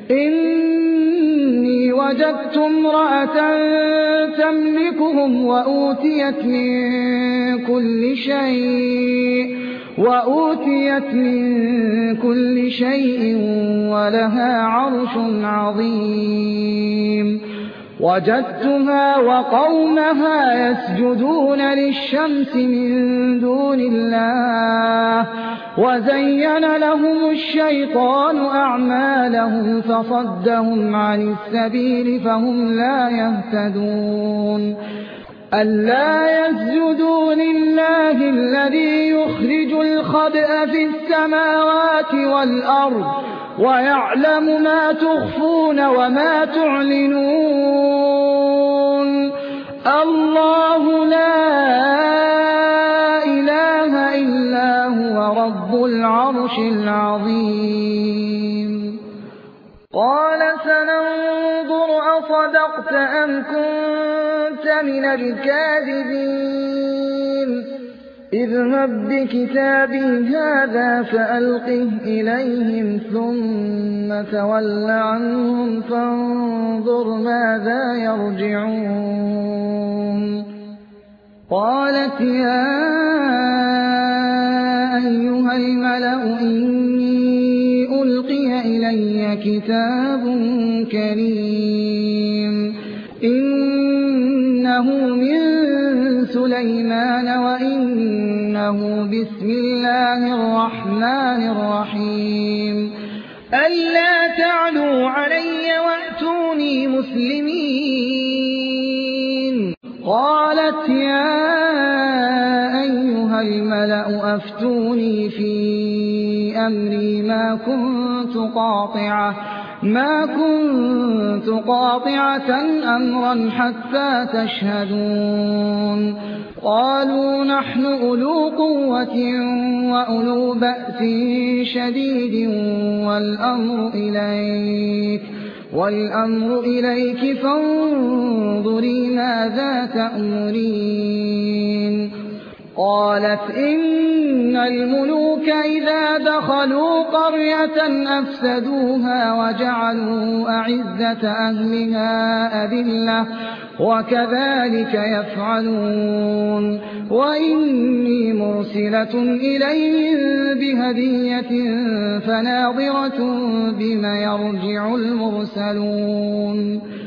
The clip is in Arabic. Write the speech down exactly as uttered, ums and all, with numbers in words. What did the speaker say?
إني وجدت امرأة تملكهم وأوتيت من كل شيء وأوتيت من كل شيء ولها عرش عظيم وجدتها وقومها يسجدون للشمس من دون الله وزين لهم الشيطان أعمالهم فصدهم عن السبيل فهم لا يهتدون ألا يسجدوا لله الذي يخرج الخبأ في السماوات والأرض ويعلم ما تخفون وما تعلنون الله لا إله إلا هو رب العرش العظيم قال سننظر أصدقت أم كنت من الكاذبين اذهب بكتابي هذا فألقه إليهم ثم تول عنهم فانظر ماذا يرجعون قالت يا أيها الملأ إني ألقي إلي كتاب كريم إنه من سليمان وإنه بسم الله الرحمن الرحيم ألا تعلوا علي وأتوني مسلمين قالت يا أيها الملأ أفتوني في أمري ما كنت قاطعة ما كنت قاطعة أمرا حتى تشهدون قالوا نحن أولو قوة وأولو بأس شديد والأمر إليك والأمر إليك فانظري ماذا تأمرين قالت إن الملوك إذا دخلوا قرية أفسدوها وجعلوا أعزة أهلها أذلة وكذلك يفعلون وإني مرسلة إليهم بهدية فناظرة بما يرجع المرسلون